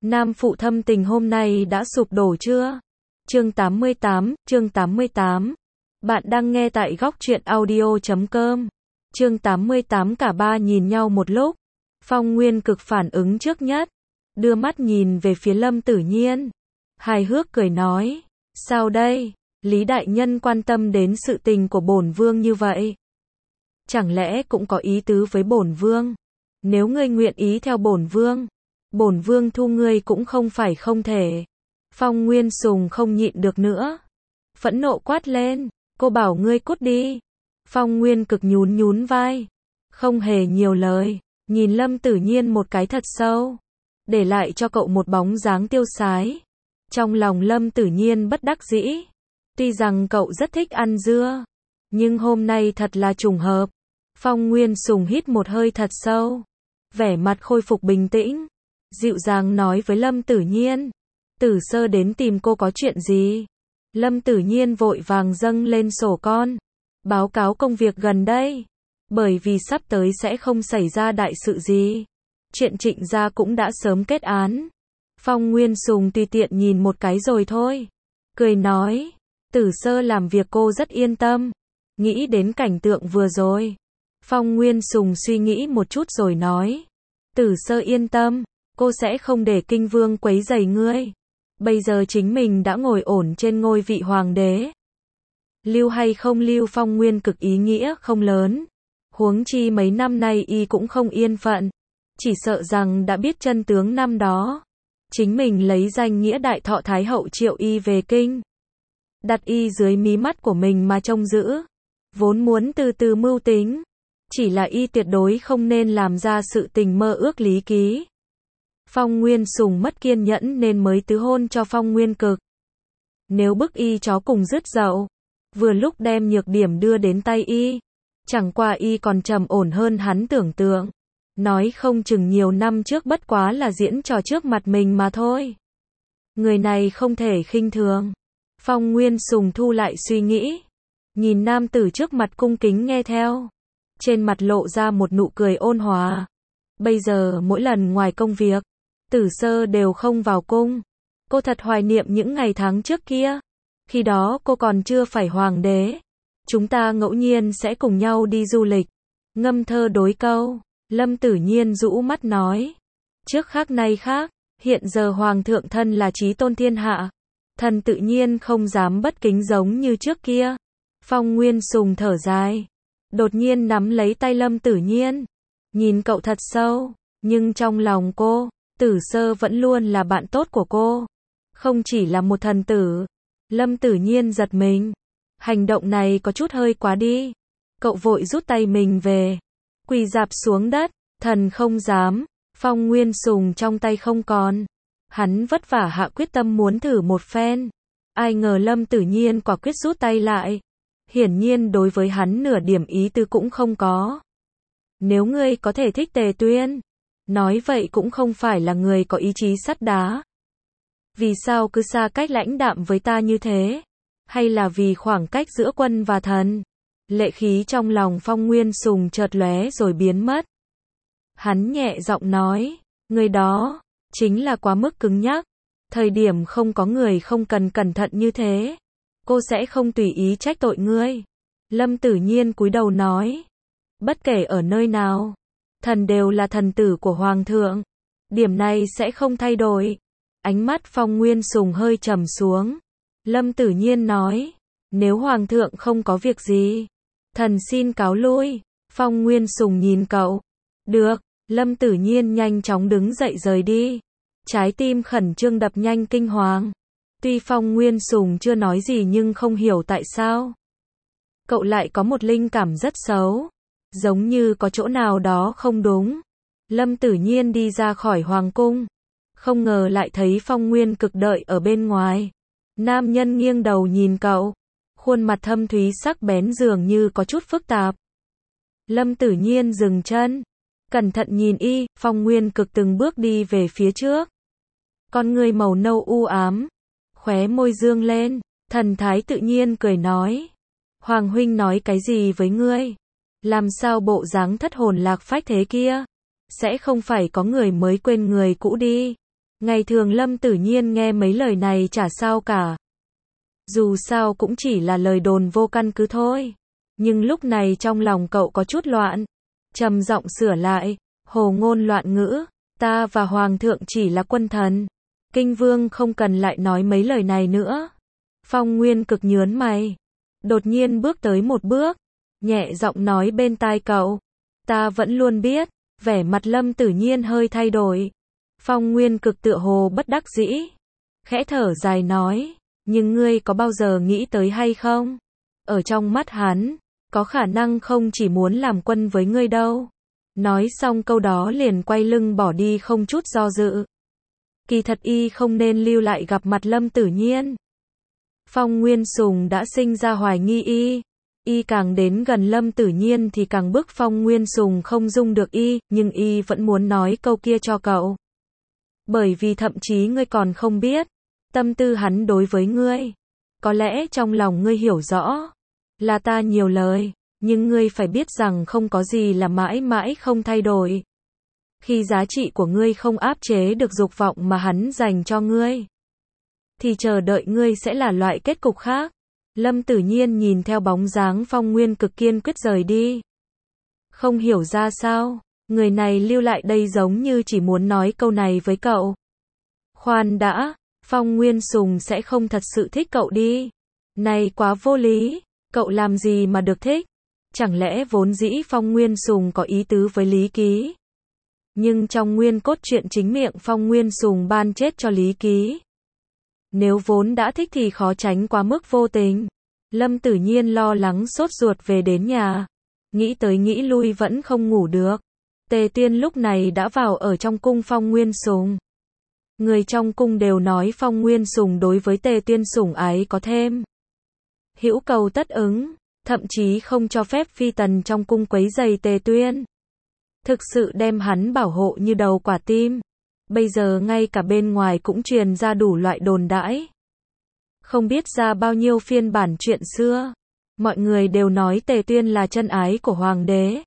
Nam phụ thâm tình hôm nay đã sụp đổ chưa? Chương 88. Bạn đang nghe tại góc truyện audio.com. Chương 88 cả ba nhìn nhau một lúc. Phong Nguyên Cực phản ứng trước nhất, đưa mắt nhìn về phía Lâm Tử Nhiên. Hài hước cười nói, sao đây? Lý đại nhân quan tâm đến sự tình của bổn vương như vậy. Chẳng lẽ cũng có ý tứ với bổn vương? Nếu ngươi nguyện ý theo bổn vương thu ngươi cũng không phải không thể. Phong Nguyên Sùng không nhịn được nữa, phẫn nộ quát lên, cô bảo ngươi cút đi. Phong Nguyên Cực nhún vai, không hề nhiều lời, nhìn Lâm Tử Nhiên một cái thật sâu, để lại cho cậu một bóng dáng tiêu sái. Trong lòng Lâm Tử Nhiên bất đắc dĩ, tuy rằng cậu rất thích ăn dưa, nhưng hôm nay thật là trùng hợp. Phong Nguyên Sùng hít một hơi thật sâu, vẻ mặt khôi phục bình tĩnh, dịu dàng nói với Lâm Tử Nhiên, Tử Sơ đến tìm cô có chuyện gì? Lâm Tử Nhiên vội vàng dâng lên sổ con, báo cáo công việc gần đây, bởi vì sắp tới sẽ không xảy ra đại sự gì. Chuyện Trịnh gia cũng đã sớm kết án. Phong Nguyên Sùng tùy tiện nhìn một cái rồi thôi, cười nói, Tử Sơ làm việc cô rất yên tâm. Nghĩ đến cảnh tượng vừa rồi, Phong Nguyên Sùng suy nghĩ một chút rồi nói, Tử Sơ yên tâm, cô sẽ không để Kinh Vương quấy rầy ngươi. Bây giờ chính mình đã ngồi ổn trên ngôi vị hoàng đế. Lưu hay không lưu Phong Nguyên Cực ý nghĩa không lớn. Huống chi mấy năm nay y cũng không yên phận. Chỉ sợ rằng đã biết chân tướng năm đó. Chính mình lấy danh nghĩa đại thọ Thái hậu triệu y về kinh. Đặt y dưới mí mắt của mình mà trông giữ. Vốn muốn từ từ mưu tính. Chỉ là y tuyệt đối không nên làm ra sự tình mơ ước lý ký. Phong Nguyên Sùng mất kiên nhẫn nên mới tứ hôn cho Phong Nguyên Cực. Nếu bức y chó cùng dứt dậu, vừa lúc đem nhược điểm đưa đến tay y, chẳng qua y còn trầm ổn hơn hắn tưởng tượng. Nói không chừng nhiều năm trước bất quá là diễn trò trước mặt mình mà thôi. Người này không thể khinh thường. Phong Nguyên Sùng thu lại suy nghĩ, nhìn nam tử trước mặt cung kính nghe theo, trên mặt lộ ra một nụ cười ôn hòa. Bây giờ mỗi lần ngoài công việc, Tử Sơ đều không vào cung. Cô thật hoài niệm những ngày tháng trước kia. Khi đó cô còn chưa phải hoàng đế. Chúng ta ngẫu nhiên sẽ cùng nhau đi du lịch, ngâm thơ đối câu. Lâm Tử Nhiên rũ mắt nói, trước khác nay khác, hiện giờ hoàng thượng thân là chí tôn thiên hạ, thần tự nhiên không dám bất kính giống như trước kia. Phong Nguyên Sùng thở dài, đột nhiên nắm lấy tay Lâm Tử Nhiên, nhìn cậu thật sâu, nhưng trong lòng cô, Tử Sơ vẫn luôn là bạn tốt của cô, không chỉ là một thần tử. Lâm Tử Nhiên giật mình, hành động này có chút hơi quá đi. Cậu vội rút tay mình về, quỳ rạp xuống đất, thần không dám. Phong Nguyên Sùng trong tay không còn, hắn vất vả hạ quyết tâm muốn thử một phen. Ai ngờ Lâm Tử Nhiên quả quyết rút tay lại, hiển nhiên đối với hắn nửa điểm ý tư cũng không có. Nếu ngươi có thể thích Tề Tuyên, nói vậy cũng không phải là người có ý chí sắt đá. Vì sao cứ xa cách lãnh đạm với ta như thế? Hay là vì khoảng cách giữa quân và thần? Lệ khí trong lòng Phong Nguyên Sùng chợt lóe rồi biến mất. Hắn nhẹ giọng nói, người đó chính là quá mức cứng nhắc. Thời điểm không có người không cần cẩn thận như thế. Cô sẽ không tùy ý trách tội ngươi. Lâm Tử Nhiên cúi đầu nói, bất kể ở nơi nào, thần đều là thần tử của hoàng thượng. Điểm này sẽ không thay đổi. Ánh mắt Phong Nguyên Sùng hơi trầm xuống. Lâm Tử Nhiên nói, nếu hoàng thượng không có việc gì, thần xin cáo lui. Phong Nguyên Sùng nhìn cậu. Được. Lâm Tử Nhiên nhanh chóng đứng dậy rời đi. Trái tim khẩn trương đập nhanh kinh hoàng. Tuy Phong Nguyên Sùng chưa nói gì nhưng không hiểu tại sao cậu lại có một linh cảm rất xấu, giống như có chỗ nào đó không đúng. Lâm Tử Nhiên đi ra khỏi hoàng cung, không ngờ lại thấy Phong Nguyên Cực đợi ở bên ngoài. Nam nhân nghiêng đầu nhìn cậu, khuôn mặt thâm thúy sắc bén dường như có chút phức tạp. Lâm Tử Nhiên dừng chân, cẩn thận nhìn y. Phong Nguyên Cực từng bước đi về phía trước, con người màu nâu u ám, khóe môi dương lên, thần thái tự nhiên cười nói, Hoàng huynh nói cái gì với ngươi? Làm sao bộ dáng thất hồn lạc phách thế kia? Sẽ không phải có người mới quên người cũ đi. Ngày thường Lâm Tử Nhiên nghe mấy lời này chả sao cả. Dù sao cũng chỉ là lời đồn vô căn cứ thôi. Nhưng lúc này trong lòng cậu có chút loạn. Trầm giọng sửa lại, hồ ngôn loạn ngữ, ta và Hoàng thượng chỉ là quân thần. Kinh Vương không cần lại nói mấy lời này nữa. Phong Nguyên Cực nhớn mày. Đột nhiên bước tới một bước. Nhẹ giọng nói bên tai cậu. Ta vẫn luôn biết. Vẻ mặt Lâm Tử Nhiên hơi thay đổi. Phong Nguyên Cực tựa hồ bất đắc dĩ. Khẽ thở dài nói. Nhưng ngươi có bao giờ nghĩ tới hay không? Ở trong mắt hắn, có khả năng không chỉ muốn làm quân với ngươi đâu. Nói xong câu đó liền quay lưng bỏ đi không chút do dự. Kỳ thật y không nên lưu lại gặp mặt Lâm Tử Nhiên. Phong Nguyên Sùng đã sinh ra hoài nghi y. Y càng đến gần Lâm Tử Nhiên thì càng bức Phong Nguyên Sùng không dung được y, nhưng y vẫn muốn nói câu kia cho cậu. Bởi vì thậm chí ngươi còn không biết, tâm tư hắn đối với ngươi. Có lẽ trong lòng ngươi hiểu rõ, là ta nhiều lời, nhưng ngươi phải biết rằng không có gì là mãi mãi không thay đổi. Khi giá trị của ngươi không áp chế được dục vọng mà hắn dành cho ngươi, thì chờ đợi ngươi sẽ là loại kết cục khác. Lâm Tử Nhiên nhìn theo bóng dáng Phong Nguyên Cực kiên quyết rời đi. Không hiểu ra sao, người này lưu lại đây giống như chỉ muốn nói câu này với cậu. Khoan đã, Phong Nguyên Sùng sẽ không thật sự thích cậu đi. Này quá vô lý, cậu làm gì mà được thích? Chẳng lẽ vốn dĩ Phong Nguyên Sùng có ý tứ với Lý Ký? Nhưng trong nguyên cốt truyện chính miệng Phong Nguyên Sùng ban chết cho Lý Ký. Nếu vốn đã thích thì khó tránh quá mức vô tình. Lâm Tử Nhiên lo lắng sốt ruột về đến nhà. Nghĩ tới nghĩ lui vẫn không ngủ được. Tề Tuyên lúc này đã vào ở trong cung Phong Nguyên Sùng. Người trong cung đều nói Phong Nguyên Sùng đối với Tề Tuyên sủng ái có thêm. Hữu cầu tất ứng, thậm chí không cho phép phi tần trong cung quấy rầy Tề Tuyên. Thực sự đem hắn bảo hộ như đầu quả tim. Bây giờ ngay cả bên ngoài cũng truyền ra đủ loại đồn đãi. Không biết ra bao nhiêu phiên bản chuyện xưa. Mọi người đều nói Tề Tuyên là chân ái của hoàng đế.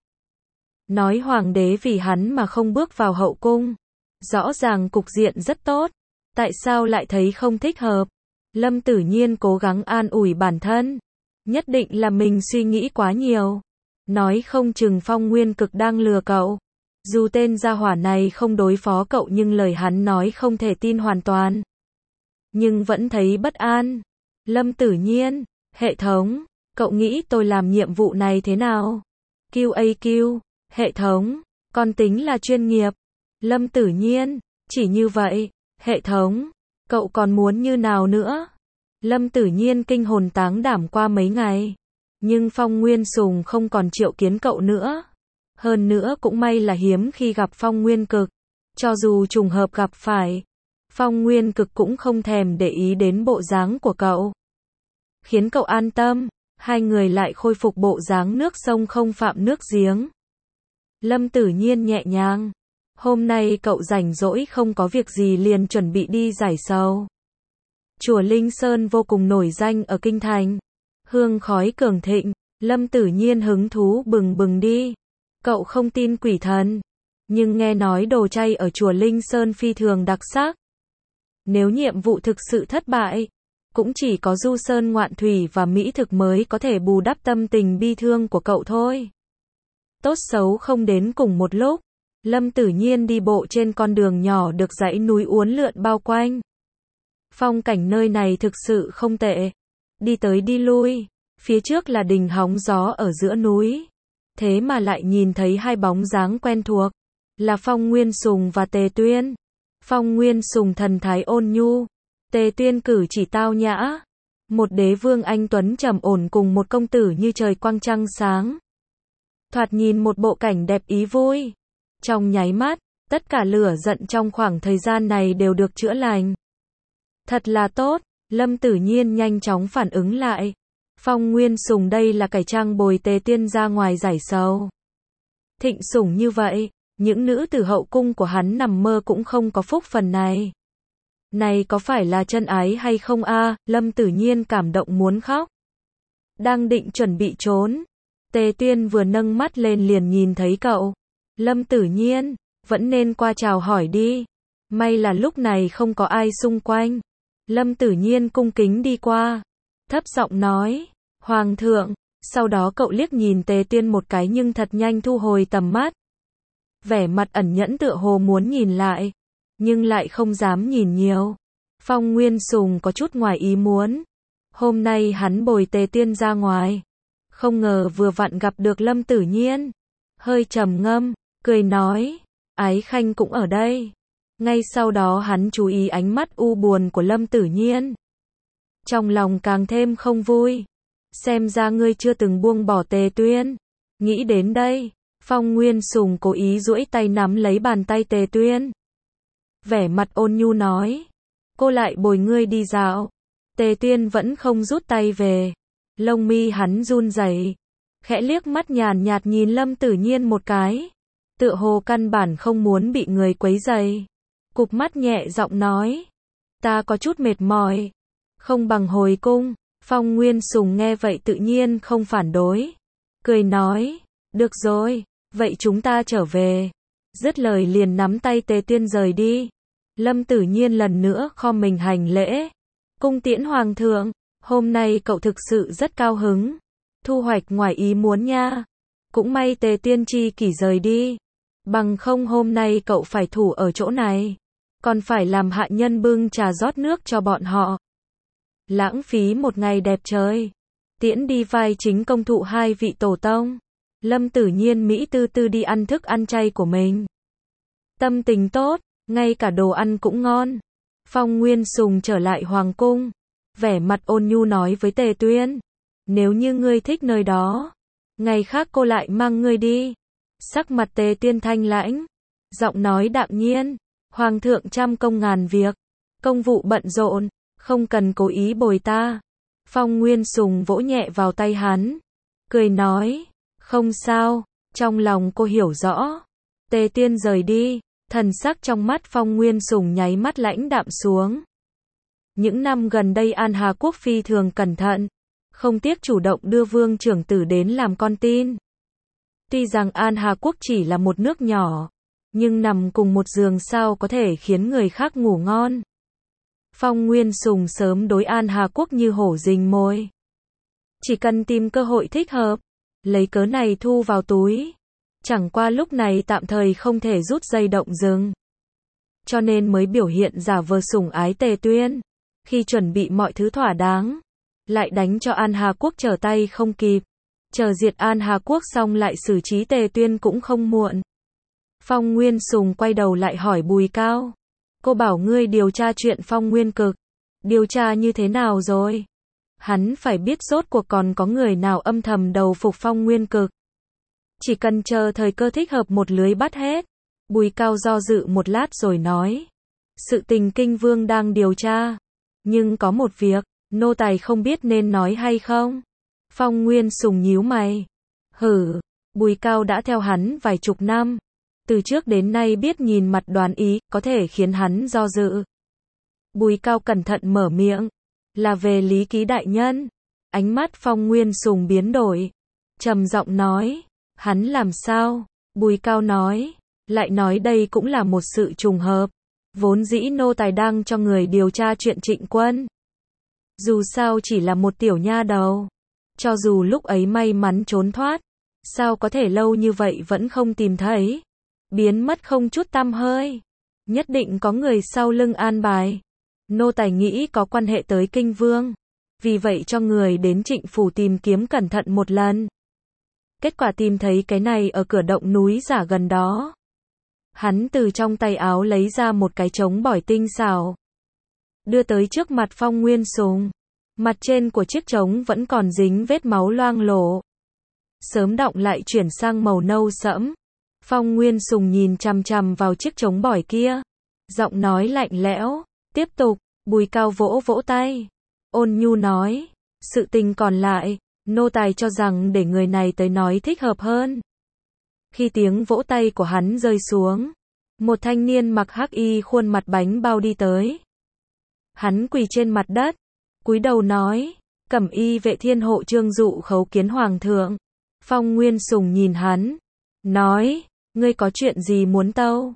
Nói hoàng đế vì hắn mà không bước vào hậu cung. Rõ ràng cục diện rất tốt. Tại sao lại thấy không thích hợp? Lâm Tử Nhiên cố gắng an ủi bản thân. Nhất định là mình suy nghĩ quá nhiều. Nói không chừng Phong Nguyên Cực đang lừa cậu. Dù tên gia hỏa này không đối phó cậu nhưng lời hắn nói không thể tin hoàn toàn. Nhưng vẫn thấy bất an. Lâm Tử Nhiên, hệ thống, cậu nghĩ tôi làm nhiệm vụ này thế nào? QAQ, hệ thống, con tính là chuyên nghiệp. Lâm Tử Nhiên, chỉ như vậy, hệ thống, cậu còn muốn như nào nữa? Lâm Tử Nhiên kinh hồn táng đảm qua mấy ngày. Nhưng Phong Nguyên Sùng không còn triệu kiến cậu nữa. Hơn nữa cũng may là hiếm khi gặp Phong Nguyên Cực. Cho dù trùng hợp gặp phải, Phong Nguyên Cực cũng không thèm để ý đến bộ dáng của cậu. Khiến cậu an tâm, hai người lại khôi phục bộ dáng nước sông không phạm nước giếng. Lâm Tử Nhiên nhẹ nhàng. Hôm nay cậu rảnh rỗi không có việc gì liền chuẩn bị đi giải sầu. Chùa Linh Sơn vô cùng nổi danh ở Kinh Thành. Hương khói cường thịnh, Lâm Tử Nhiên hứng thú bừng bừng đi. Cậu không tin quỷ thần, nhưng nghe nói đồ chay ở chùa Linh Sơn phi thường đặc sắc. Nếu nhiệm vụ thực sự thất bại, cũng chỉ có du sơn ngoạn thủy và mỹ thực mới có thể bù đắp tâm tình bi thương của cậu thôi. Tốt xấu không đến cùng một lúc, Lâm Tử Nhiên đi bộ trên con đường nhỏ được dãy núi uốn lượn bao quanh. Phong cảnh nơi này thực sự không tệ. Đi tới đi lui, phía trước là đình hóng gió ở giữa núi. Thế mà lại nhìn thấy hai bóng dáng quen thuộc, là Phong Nguyên Sùng và Tề Tuyên. Phong Nguyên Sùng thần thái ôn nhu, Tề Tuyên cử chỉ tao nhã. Một đế vương anh tuấn trầm ổn cùng một công tử như trời quang trăng sáng. Thoạt nhìn một bộ cảnh đẹp ý vui. Trong nháy mắt, tất cả lửa giận trong khoảng thời gian này đều được chữa lành. Thật là tốt, Lâm Tử Nhiên nhanh chóng phản ứng lại. Phong Nguyên Sùng đây là cải trang bồi Tề Tuyên ra ngoài giải sầu. Thịnh sủng như vậy, những nữ tử hậu cung của hắn nằm mơ cũng không có phúc phần này. Này có phải là chân ái hay không a? Lâm Tử Nhiên cảm động muốn khóc. Đang định chuẩn bị trốn. Tề Tuyên vừa nâng mắt lên liền nhìn thấy cậu. Lâm Tử Nhiên, vẫn nên qua chào hỏi đi. May là lúc này không có ai xung quanh. Lâm Tử Nhiên cung kính đi qua, thấp giọng nói, Hoàng thượng, sau đó cậu liếc nhìn Tề Tuyên một cái nhưng thật nhanh thu hồi tầm mắt. Vẻ mặt ẩn nhẫn tựa hồ muốn nhìn lại, nhưng lại không dám nhìn nhiều. Phong Nguyên Sùng có chút ngoài ý muốn. Hôm nay hắn bồi Tề Tuyên ra ngoài, không ngờ vừa vặn gặp được Lâm Tử Nhiên. Hơi trầm ngâm, cười nói, Ái Khanh cũng ở đây. Ngay sau đó hắn chú ý ánh mắt u buồn của Lâm Tử Nhiên. Trong lòng càng thêm không vui. Xem ra ngươi chưa từng buông bỏ Tề Tuyên. Nghĩ đến đây, Phong Nguyên Sùng cố ý duỗi tay nắm lấy bàn tay Tề Tuyên. Vẻ mặt ôn nhu nói, cô lại bồi ngươi đi dạo. Tề Tuyên vẫn không rút tay về. Lông mi hắn run rẩy, khẽ liếc mắt nhàn nhạt nhìn Lâm Tử Nhiên một cái. Tựa hồ căn bản không muốn bị người quấy rầy. Cụp mắt nhẹ giọng nói, ta có chút mệt mỏi, không bằng hồi cung. Phong Nguyên Sùng nghe vậy tự nhiên không phản đối. Cười nói, được rồi, vậy chúng ta trở về. Dứt lời liền nắm tay Tề Tuyên rời đi. Lâm Tử Nhiên lần nữa khom mình hành lễ. Cung tiễn Hoàng thượng, hôm nay cậu thực sự rất cao hứng. Thu hoạch ngoài ý muốn nha. Cũng may Tề Tuyên chi kỷ rời đi. Bằng không hôm nay cậu phải thủ ở chỗ này. Còn phải làm hạ nhân bưng trà rót nước cho bọn họ. Lãng phí một ngày đẹp trời. Tiễn đi vai chính công thụ hai vị tổ tông. Lâm Tử Nhiên Mỹ tư tư đi ăn thức ăn chay của mình. Tâm tình tốt, ngay cả đồ ăn cũng ngon. Phong Nguyên Sùng trở lại hoàng cung. Vẻ mặt ôn nhu nói với Tề Tuyên, nếu như ngươi thích nơi đó, ngày khác cô lại mang ngươi đi. Sắc mặt Tề Tuyên thanh lãnh, giọng nói đạm nhiên, Hoàng thượng trăm công ngàn việc, công vụ bận rộn, không cần cố ý bồi ta. Phong Nguyên Sùng vỗ nhẹ vào tay hắn, cười nói, không sao, trong lòng cô hiểu rõ. Tề Tuyên rời đi, thần sắc trong mắt Phong Nguyên Sùng nháy mắt lãnh đạm xuống. Những năm gần đây An Hà Quốc phi thường cẩn thận, không tiếc chủ động đưa Vương trưởng tử đến làm con tin. Tuy rằng An Hà Quốc chỉ là một nước nhỏ, nhưng nằm cùng một giường sao có thể khiến người khác ngủ ngon. Phong Nguyên Sùng sớm đối An Hà Quốc như hổ rình mồi. Chỉ cần tìm cơ hội thích hợp, lấy cớ này thu vào túi. Chẳng qua lúc này tạm thời không thể rút dây động rừng. Cho nên mới biểu hiện giả vờ sủng ái Tề Tuyên. Khi chuẩn bị mọi thứ thỏa đáng, lại đánh cho An Hà Quốc trở tay không kịp. Chờ diệt An Hà Quốc xong lại xử trí Tề Tuyên cũng không muộn. Phong Nguyên Sùng quay đầu lại hỏi Bùi Cao. Cô bảo ngươi điều tra chuyện Phong Nguyên Cực. Điều tra như thế nào rồi? Hắn phải biết rốt cuộc còn có người nào âm thầm đầu phục Phong Nguyên Cực. Chỉ cần chờ thời cơ thích hợp một lưới bắt hết. Bùi Cao do dự một lát rồi nói. Sự tình Kinh Vương đang điều tra. Nhưng có một việc, nô tài không biết nên nói hay không. Phong Nguyên Sùng nhíu mày. Hử, Bùi Cao đã theo hắn vài chục năm. Từ trước đến nay biết nhìn mặt đoán ý, có thể khiến hắn do dự. Bùi Cao cẩn thận mở miệng. Là về Lý Ký đại nhân. Ánh mắt Phong Nguyên Sùng biến đổi. Trầm giọng nói. Hắn làm sao? Bùi Cao nói. Lại nói đây cũng là một sự trùng hợp. Vốn dĩ nô tài đang cho người điều tra chuyện Trịnh Quân. Dù sao chỉ là một tiểu nha đầu. Cho dù lúc ấy may mắn trốn thoát. Sao có thể lâu như vậy vẫn không tìm thấy. Biến mất không chút tăm hơi. Nhất định có người sau lưng an bài. Nô tài nghĩ có quan hệ tới Kinh Vương. Vì vậy cho người đến Trịnh phủ tìm kiếm cẩn thận một lần. Kết quả tìm thấy cái này ở cửa động núi giả gần đó. Hắn từ trong tay áo lấy ra một cái trống bỏi tinh xảo. Đưa tới trước mặt Phong Nguyên Sùng. Mặt trên của chiếc trống vẫn còn dính vết máu loang lổ. Sớm đọng lại chuyển sang màu nâu sẫm. Phong Nguyên Sùng nhìn chằm chằm vào chiếc trống bỏi kia. Giọng nói lạnh lẽo. Tiếp tục, Bùi Cao vỗ vỗ tay. Ôn nhu nói. Sự tình còn lại, nô tài cho rằng để người này tới nói thích hợp hơn. Khi tiếng vỗ tay của hắn rơi xuống, một thanh niên mặc hắc y khuôn mặt bánh bao đi tới. Hắn quỳ trên mặt đất, cúi đầu nói, Cẩm y vệ thiên hộ Trương Dụ khấu kiến Hoàng thượng. Phong Nguyên Sùng nhìn hắn, nói, ngươi có chuyện gì muốn tâu?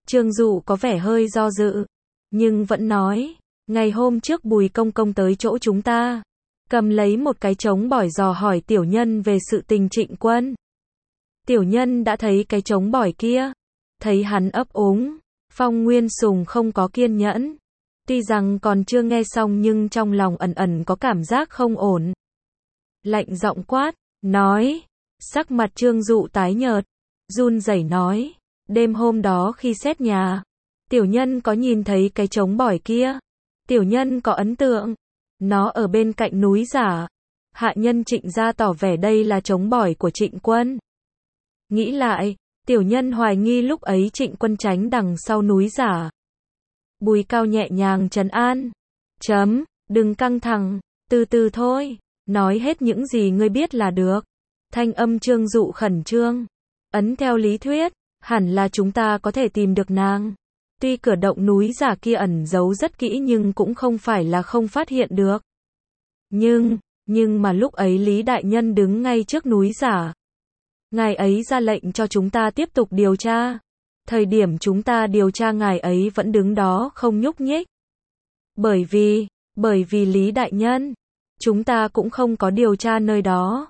Trương Dụ có vẻ hơi do dự, nhưng vẫn nói, ngày hôm trước Bùi công công tới chỗ chúng ta, cầm lấy một cái trống bỏi dò hỏi tiểu nhân về sự tình Trịnh Quân. Tiểu nhân đã thấy cái trống bỏi kia, thấy hắn ấp úng. Phong Nguyên Sùng không có kiên nhẫn. Tuy rằng còn chưa nghe xong nhưng trong lòng ẩn ẩn có cảm giác không ổn. Lạnh giọng quát, nói. Sắc mặt Trương Dụ tái nhợt, run rẩy nói, đêm hôm đó khi xét nhà, tiểu nhân có nhìn thấy cái trống bỏi kia. Tiểu nhân có ấn tượng, nó ở bên cạnh núi Giả. Hạ nhân Trịnh gia tỏ vẻ đây là trống bỏi của Trịnh Quân. Nghĩ lại, tiểu nhân hoài nghi lúc ấy Trịnh Quân tránh đằng sau núi Giả. Bùi Cao nhẹ nhàng trấn an. Đừng căng thẳng, từ từ thôi, nói hết những gì ngươi biết là được. Thanh âm Trương Dụ khẩn trương. Ấn theo lý thuyết, hẳn là chúng ta có thể tìm được nàng. Tuy cửa động núi Giả kia ẩn giấu rất kỹ nhưng cũng không phải là không phát hiện được. Nhưng mà lúc ấy Lý Đại Nhân đứng ngay trước núi Giả. Ngài ấy ra lệnh cho chúng ta tiếp tục điều tra. Thời điểm chúng ta điều tra ngài ấy vẫn đứng đó không nhúc nhích. Bởi vì Lý Đại Nhân, chúng ta cũng không có điều tra nơi đó.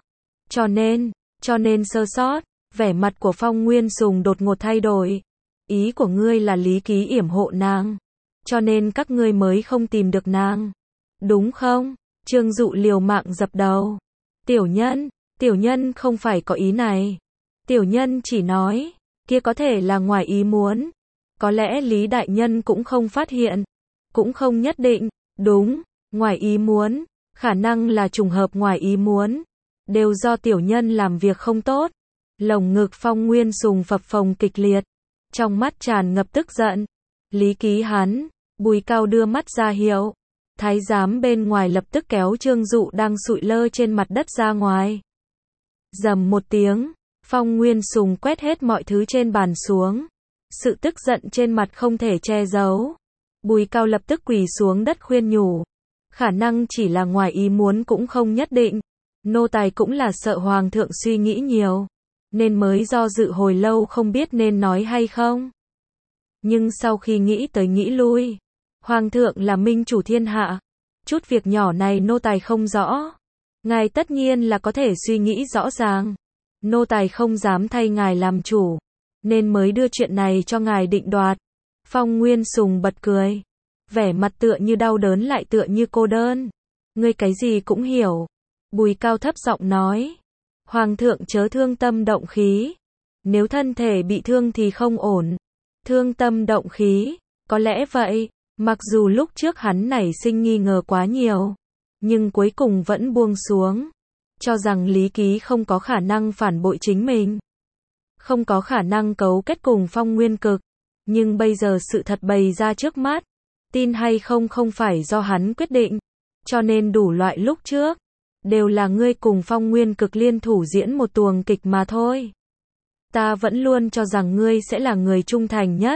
Cho nên sơ sót, vẻ mặt của Phong Nguyên Sùng đột ngột thay đổi. Ý của ngươi là Lý Ký yểm hộ nàng, cho nên các ngươi mới không tìm được nàng, đúng không? Trương Dụ liều mạng dập đầu. Tiểu nhân không phải có ý này. Tiểu nhân chỉ nói, kia có thể là ngoài ý muốn. Có lẽ Lý Đại Nhân cũng không phát hiện, cũng không nhất định. Đúng, ngoài ý muốn, khả năng là trùng hợp ngoài ý muốn, đều do tiểu nhân làm việc không tốt. Lồng ngực Phong Nguyên Sùng phập phồng kịch liệt, trong mắt tràn ngập tức giận. Lý Ký hắn, Bùi Cao đưa mắt ra hiệu. Thái giám bên ngoài lập tức kéo Trương Dụ đang sụi lơ trên mặt đất ra ngoài. Rầm một tiếng, Phong Nguyên Sùng quét hết mọi thứ trên bàn xuống. Sự tức giận trên mặt không thể che giấu. Bùi Cao lập tức quỳ xuống đất khuyên nhủ. Khả năng chỉ là ngoài ý muốn cũng không nhất định. Nô tài cũng là sợ Hoàng thượng suy nghĩ nhiều, nên mới do dự hồi lâu không biết nên nói hay không. Nhưng sau khi nghĩ tới nghĩ lui, Hoàng thượng là minh chủ thiên hạ. Chút việc nhỏ này nô tài không rõ. Ngài tất nhiên là có thể suy nghĩ rõ ràng. Nô tài không dám thay ngài làm chủ, nên mới đưa chuyện này cho ngài định đoạt. Phong Nguyên Sùng bật cười. Vẻ mặt tựa như đau đớn lại tựa như cô đơn. Ngươi cái gì cũng hiểu. Bùi Cao thấp giọng nói. Hoàng thượng chớ thương tâm động khí. Nếu thân thể bị thương thì không ổn. Thương tâm động khí, có lẽ vậy. Mặc dù lúc trước hắn nảy sinh nghi ngờ quá nhiều, nhưng cuối cùng vẫn buông xuống. Cho rằng Lý Ký không có khả năng phản bội chính mình, không có khả năng cấu kết cùng Phong Nguyên Cực. Nhưng bây giờ sự thật bày ra trước mắt, tin hay không không phải do hắn quyết định. Cho nên đủ loại lúc trước, đều là ngươi cùng Phong Nguyên Cực liên thủ diễn một tuồng kịch mà thôi. Ta vẫn luôn cho rằng ngươi sẽ là người trung thành nhất.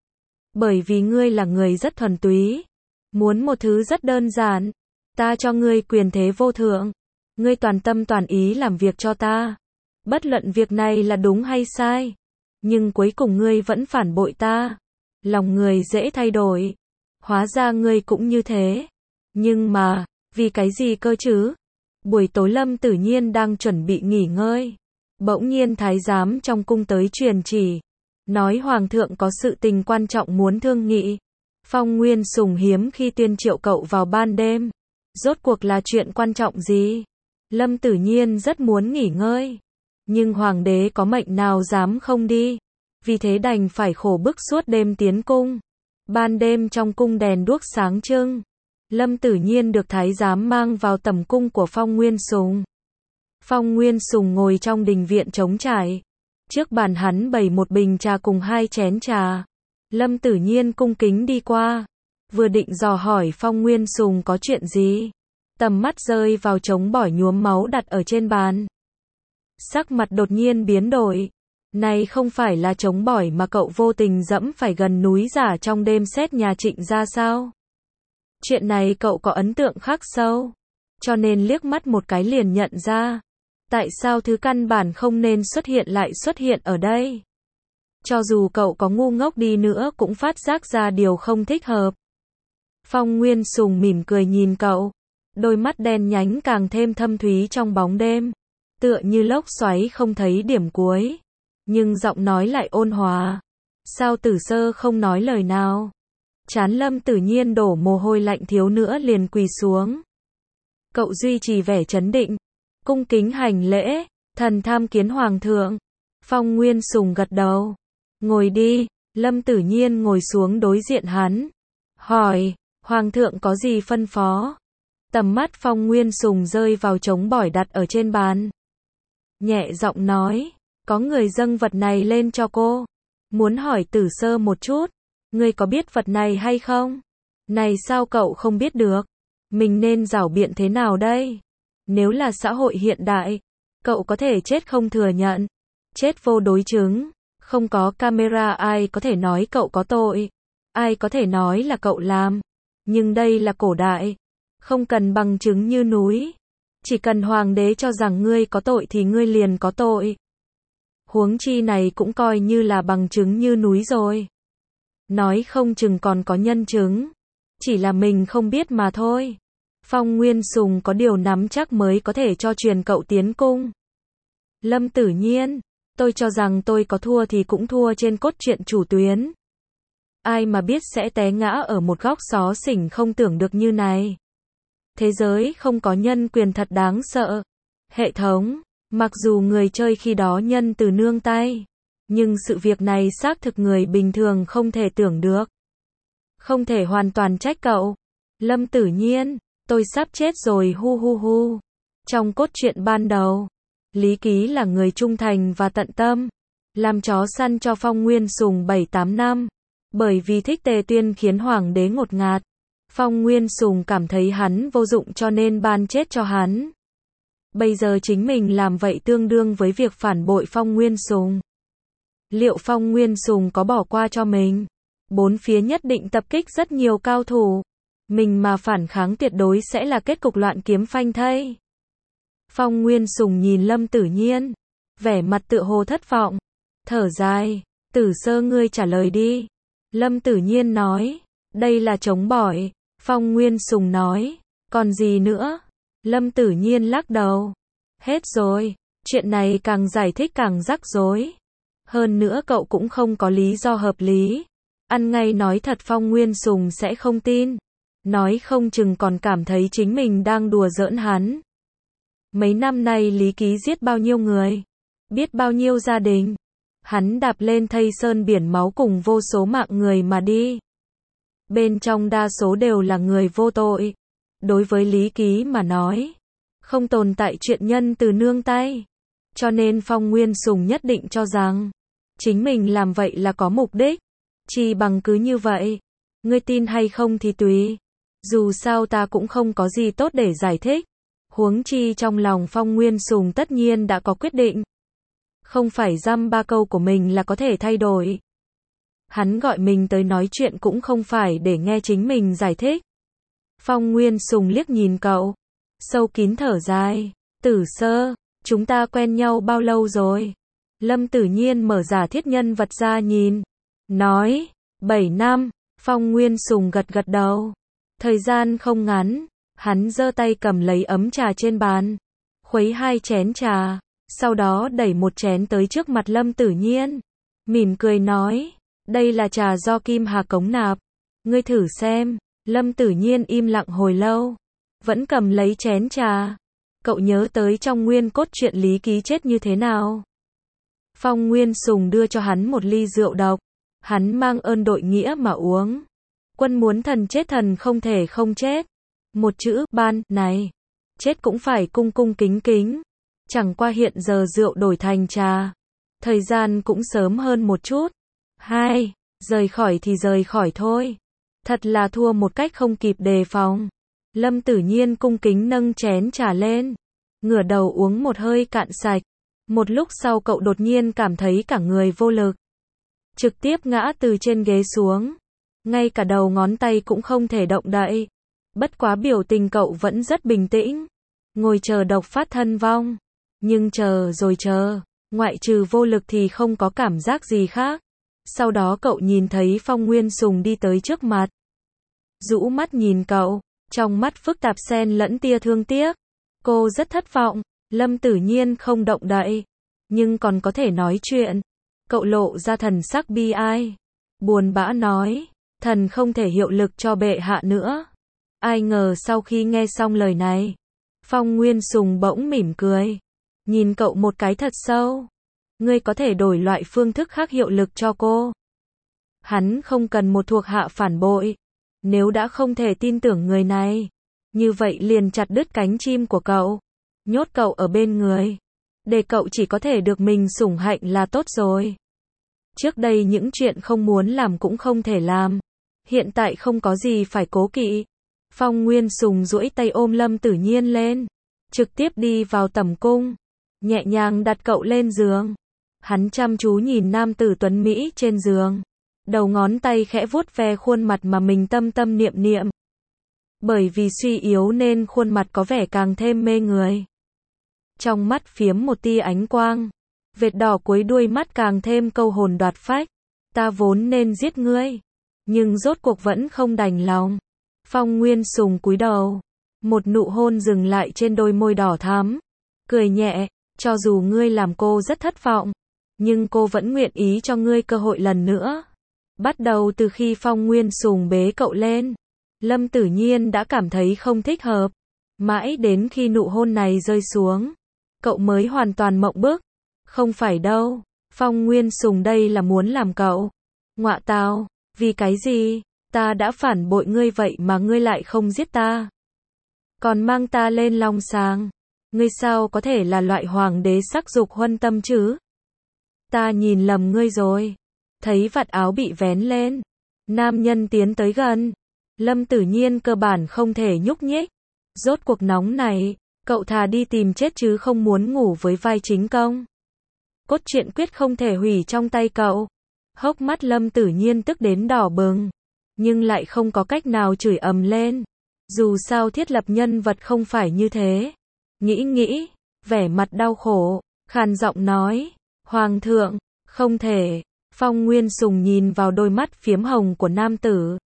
Bởi vì ngươi là người rất thuần túy. Muốn một thứ rất đơn giản. Ta cho ngươi quyền thế vô thượng. Ngươi toàn tâm toàn ý làm việc cho ta. Bất luận việc này là đúng hay sai. Nhưng cuối cùng ngươi vẫn phản bội ta. Lòng người dễ thay đổi. Hóa ra ngươi cũng như thế. Nhưng mà, vì cái gì cơ chứ? Buổi tối Lâm Tử Nhiên đang chuẩn bị nghỉ ngơi. Bỗng nhiên thái giám trong cung tới truyền chỉ. Nói Hoàng thượng có sự tình quan trọng muốn thương nghị. Phong Nguyên Sùng hiếm khi tuyên triệu cậu vào ban đêm. Rốt cuộc là chuyện quan trọng gì? Lâm Tử Nhiên rất muốn nghỉ ngơi. Nhưng Hoàng đế có mệnh nào dám không đi. Vì thế đành phải khổ bức suốt đêm tiến cung. Ban đêm trong cung đèn đuốc sáng trưng. Lâm Tử Nhiên được thái giám mang vào tầm cung của Phong Nguyên Sùng. Phong Nguyên Sùng ngồi trong đình viện trống trải. Trước bàn hắn bày một bình trà cùng 2 chén trà. Lâm Tử Nhiên cung kính đi qua. Vừa định dò hỏi Phong Nguyên Sùng có chuyện gì. Tầm mắt rơi vào trống bỏi nhuốm máu đặt ở trên bàn. Sắc mặt đột nhiên biến đổi. Này không phải là trống bỏi mà cậu vô tình dẫm phải gần núi Giả trong đêm xét nhà Trịnh ra sao? Chuyện này cậu có ấn tượng khắc sâu. Cho nên liếc mắt một cái liền nhận ra. Tại sao thứ căn bản không nên xuất hiện lại xuất hiện ở đây? Cho dù cậu có ngu ngốc đi nữa cũng phát giác ra điều không thích hợp. Phong Nguyên Sùng mỉm cười nhìn cậu. Đôi mắt đen nhánh càng thêm thâm thúy trong bóng đêm. Tựa như lốc xoáy không thấy điểm cuối. Nhưng giọng nói lại ôn hòa. Sao Tử Sơ không nói lời nào? Trán Lâm Tử Nhiên đổ mồ hôi lạnh, thiếu nữa liền quỳ xuống. Cậu duy trì vẻ trấn định. Cung kính hành lễ. Thần tham kiến Hoàng thượng. Phong Nguyên Sùng gật đầu. Ngồi đi. Lâm Tử Nhiên ngồi xuống đối diện hắn. Hỏi, Hoàng thượng có gì phân phó? Tầm mắt Phong Nguyên Sùng rơi vào trống bỏi đặt ở trên bàn. Nhẹ giọng nói, có người dâng vật này lên cho cô. Muốn hỏi Tử Sơ một chút, ngươi có biết vật này hay không? Này sao cậu không biết được? Mình nên giảo biện thế nào đây? Nếu là xã hội hiện đại, cậu có thể chết không thừa nhận, chết vô đối chứng, không có camera ai có thể nói cậu có tội, ai có thể nói là cậu làm. Nhưng đây là cổ đại, không cần bằng chứng như núi, chỉ cần hoàng đế cho rằng ngươi có tội thì ngươi liền có tội. Huống chi này cũng coi như là bằng chứng như núi rồi. Nói không chừng còn có nhân chứng, chỉ là mình không biết mà thôi. Phong Nguyên Sùng có điều nắm chắc mới có thể cho truyền cậu tiến cung. Lâm Tử Nhiên, tôi cho rằng tôi có thua thì cũng thua trên cốt truyện chủ tuyến. Ai mà biết sẽ té ngã ở một góc xó xỉnh không tưởng được như này. Thế giới không có nhân quyền thật đáng sợ. Hệ thống, mặc dù người chơi khi đó nhân từ nương tay, nhưng sự việc này xác thực người bình thường không thể tưởng được. Không thể hoàn toàn trách cậu. Lâm Tử Nhiên, tôi sắp chết rồi hu hu hu. Trong cốt truyện ban đầu, Lý Ký là người trung thành và tận tâm, làm chó săn cho Phong Nguyên Sùng 7-8 năm. Bởi vì thích Tề Tuyên khiến hoàng đế ngột ngạt, Phong Nguyên Sùng cảm thấy hắn vô dụng cho nên ban chết cho hắn. Bây giờ chính mình làm vậy tương đương với việc phản bội Phong Nguyên Sùng. Liệu Phong Nguyên Sùng có bỏ qua cho mình? Bốn phía nhất định tập kích rất nhiều cao thủ. Mình mà phản kháng tuyệt đối sẽ là kết cục loạn kiếm phanh thây. Phong Nguyên Sùng nhìn Lâm Tử Nhiên, vẻ mặt tựa hồ thất vọng, thở dài, Tử Sơ ngươi trả lời đi. Lâm Tử Nhiên nói, đây là trống bỏi. Phong Nguyên Sùng nói, còn gì nữa? Lâm Tử Nhiên lắc đầu, hết rồi, chuyện này càng giải thích càng rắc rối. Hơn nữa cậu cũng không có lý do hợp lý. Ăn ngay nói thật Phong Nguyên Sùng sẽ không tin. Nói không chừng còn cảm thấy chính mình đang đùa giỡn hắn. Mấy năm nay Lý Ký giết bao nhiêu người? Biết bao nhiêu gia đình? Hắn đạp lên thây sơn biển máu cùng vô số mạng người mà đi. Bên trong đa số đều là người vô tội. Đối với Lý Ký mà nói, không tồn tại chuyện nhân từ nương tay. Cho nên Phong Nguyên Sùng nhất định cho rằng, chính mình làm vậy là có mục đích. Chỉ bằng cứ như vậy, ngươi tin hay không thì tùy. Dù sao ta cũng không có gì tốt để giải thích. Huống chi trong lòng Phong Nguyên Sùng tất nhiên đã có quyết định. Không phải dăm ba câu của mình là có thể thay đổi. Hắn gọi mình tới nói chuyện cũng không phải để nghe chính mình giải thích. Phong Nguyên Sùng liếc nhìn cậu, sâu kín thở dài, Tử Sơ, chúng ta quen nhau bao lâu rồi? Lâm Tử Nhiên mở giả thiết nhân vật ra nhìn, nói, 7 năm, Phong Nguyên Sùng gật gật đầu. Thời gian không ngắn, hắn giơ tay cầm lấy ấm trà trên bàn, khuấy 2 chén trà, sau đó đẩy một chén tới trước mặt Lâm Tử Nhiên, mỉm cười nói, đây là trà do Kim Hà cống nạp, ngươi thử xem. Lâm Tử Nhiên im lặng hồi lâu, vẫn cầm lấy chén trà. Cậu nhớ tới trong nguyên cốt truyện Lý Ký chết như thế nào? Phong Nguyên Sùng đưa cho hắn một ly rượu độc, hắn mang ơn đội nghĩa mà uống. Quân muốn thần chết thần không thể không chết. Một chữ ban này, chết cũng phải cung cung kính kính. Chẳng qua hiện giờ rượu đổi thành trà, thời gian cũng sớm hơn một chút. 2. Rời khỏi thì rời khỏi thôi. Thật là thua một cách không kịp đề phòng. Lâm Tử Nhiên cung kính nâng chén trà lên, ngửa đầu uống một hơi cạn sạch. Một lúc sau cậu đột nhiên cảm thấy cả người vô lực, trực tiếp ngã từ trên ghế xuống, ngay cả đầu ngón tay cũng không thể động đậy. Bất quá biểu tình cậu vẫn rất bình tĩnh, ngồi chờ độc phát thân vong. Nhưng chờ rồi chờ, ngoại trừ vô lực thì không có cảm giác gì khác. Sau đó cậu nhìn thấy Phong Nguyên Sùng đi tới trước mặt. Rũ mắt nhìn cậu, trong mắt phức tạp xen lẫn tia thương tiếc. Cô rất thất vọng, Lâm Tử Nhiên không động đậy, nhưng còn có thể nói chuyện. Cậu lộ ra thần sắc bi ai, buồn bã nói, thần không thể hiệu lực cho bệ hạ nữa. Ai ngờ sau khi nghe xong lời này, Phong Nguyên Sùng bỗng mỉm cười, nhìn cậu một cái thật sâu. Ngươi có thể đổi loại phương thức khác hiệu lực cho cô. Hắn không cần một thuộc hạ phản bội. Nếu đã không thể tin tưởng người này, như vậy liền chặt đứt cánh chim của cậu, nhốt cậu ở bên người, để cậu chỉ có thể được mình sủng hạnh là tốt rồi. Trước đây những chuyện không muốn làm cũng không thể làm, hiện tại không có gì phải cố kỵ. Phong Nguyên Sùng duỗi tay ôm Lâm Tử Nhiên lên, trực tiếp đi vào tẩm cung, nhẹ nhàng đặt cậu lên giường. Hắn chăm chú nhìn nam tử tuấn Mỹ trên giường, đầu ngón tay khẽ vuốt ve khuôn mặt mà mình tâm tâm niệm niệm. Bởi vì suy yếu nên khuôn mặt có vẻ càng thêm mê người. Trong mắt phiếm một tia ánh quang, vệt đỏ cuối đuôi mắt càng thêm câu hồn đoạt phách. Ta vốn nên giết ngươi, nhưng rốt cuộc vẫn không đành lòng. Phong Nguyên Sùng cúi đầu, một nụ hôn dừng lại trên đôi môi đỏ thắm, cười nhẹ, cho dù ngươi làm cô rất thất vọng, nhưng cô vẫn nguyện ý cho ngươi cơ hội lần nữa. Bắt đầu từ khi Phong Nguyên Sùng bế cậu lên, Lâm Tử Nhiên đã cảm thấy không thích hợp. Mãi đến khi nụ hôn này rơi xuống, cậu mới hoàn toàn mộng bức. Không phải đâu, Phong Nguyên Sùng đây là muốn làm cậu. Ngọa tào, vì cái gì? Ta đã phản bội ngươi vậy mà ngươi lại không giết ta. Còn mang ta lên long sàng. Ngươi sao có thể là loại hoàng đế sắc dục huân tâm chứ? Ta nhìn lầm ngươi rồi. Thấy vạt áo bị vén lên, nam nhân tiến tới gần. Lâm Tử Nhiên cơ bản không thể nhúc nhích. Rốt cuộc nóng này, cậu thà đi tìm chết chứ không muốn ngủ với vai chính công. Cốt truyện quyết không thể hủy trong tay cậu. Hốc mắt Lâm Tử Nhiên tức đến đỏ bừng, nhưng lại không có cách nào chửi ầm lên. Dù sao thiết lập nhân vật không phải như thế. Nghĩ, vẻ mặt đau khổ, khàn giọng nói, Hoàng thượng, không thể. Phong Nguyên Sùng nhìn vào đôi mắt phiếm hồng của nam tử.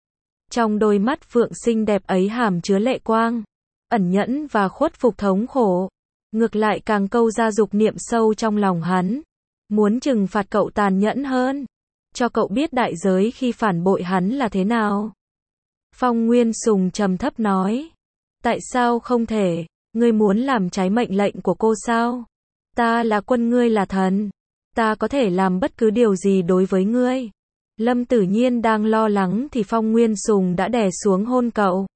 Trong đôi mắt phượng xinh đẹp ấy hàm chứa lệ quang, ẩn nhẫn và khuất phục thống khổ. Ngược lại càng câu ra dục niệm sâu trong lòng hắn. Muốn trừng phạt cậu tàn nhẫn hơn, cho cậu biết đại giới khi phản bội hắn là thế nào. Phong Nguyên Sùng trầm thấp nói, tại sao không thể? Ngươi muốn làm trái mệnh lệnh của cô sao? Ta là quân, ngươi là thần. Ta có thể làm bất cứ điều gì đối với ngươi. Lâm Tử Nhiên đang lo lắng thì Phong Nguyên Sùng đã đè xuống hôn cậu.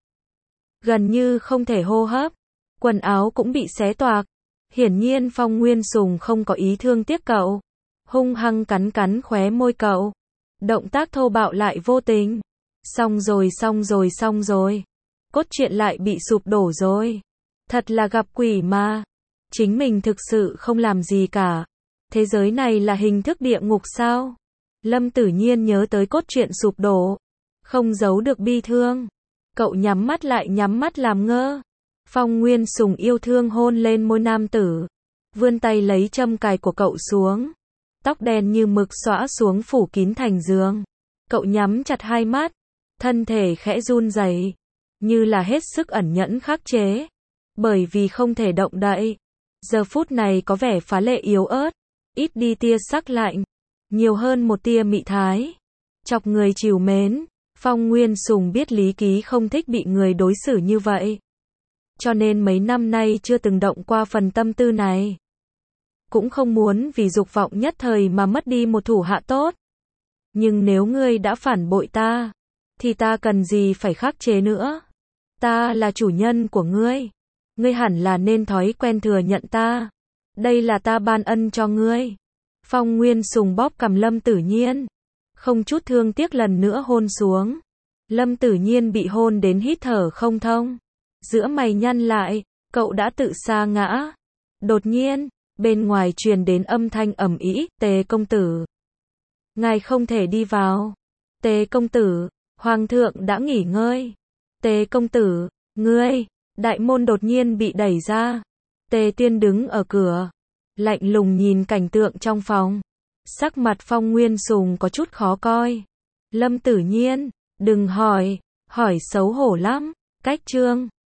Gần như không thể hô hấp. Quần áo cũng bị xé toạc. Hiển nhiên Phong Nguyên Sùng không có ý thương tiếc cậu. Hung hăng cắn khóe môi cậu. Động tác thô bạo lại vô tình. Xong rồi. Cốt truyện lại bị sụp đổ rồi. Thật là gặp quỷ mà. Chính mình thực sự không làm gì cả. Thế giới này là hình thức địa ngục sao? Lâm Tử Nhiên nhớ tới cốt truyện sụp đổ, không giấu được bi thương. Cậu nhắm mắt làm ngơ. Phong Nguyên Sùng yêu thương hôn lên môi nam tử, vươn tay lấy châm cài của cậu xuống. Tóc đen như mực xõa xuống phủ kín thành giường. Cậu nhắm chặt hai mắt, thân thể khẽ run rẩy, như là hết sức ẩn nhẫn khắc chế, bởi vì không thể động đậy. Giờ phút này có vẻ phá lệ yếu ớt, ít đi tia sắc lạnh, nhiều hơn một tia mị thái, chọc người trìu mến. Phong Nguyên Sùng biết Lý Ký không thích bị người đối xử như vậy, cho nên mấy năm nay chưa từng động qua phần tâm tư này. Cũng không muốn vì dục vọng nhất thời mà mất đi một thủ hạ tốt. Nhưng nếu ngươi đã phản bội ta, thì ta cần gì phải khắc chế nữa? Ta là chủ nhân của ngươi. Ngươi hẳn là nên thói quen thừa nhận ta. Đây là ta ban ân cho ngươi. Phong Nguyên Sùng bóp cằm Lâm Tử Nhiên, không chút thương tiếc lần nữa hôn xuống. Lâm Tử Nhiên bị hôn đến hít thở không thông. Giữa mày nhăn lại, cậu đã tự sa ngã. Đột nhiên, bên ngoài truyền đến âm thanh ầm ĩ, Tề công tử. Ngài không thể đi vào. Tề công tử, Hoàng thượng đã nghỉ ngơi. Tề công tử, ngươi. Đại môn đột nhiên bị đẩy ra. Tề Tuyên đứng ở cửa, lạnh lùng nhìn cảnh tượng trong phòng. Sắc mặt Phong Nguyên Sùng có chút khó coi. Lâm Tử Nhiên, đừng hỏi, hỏi xấu hổ lắm. Cách chương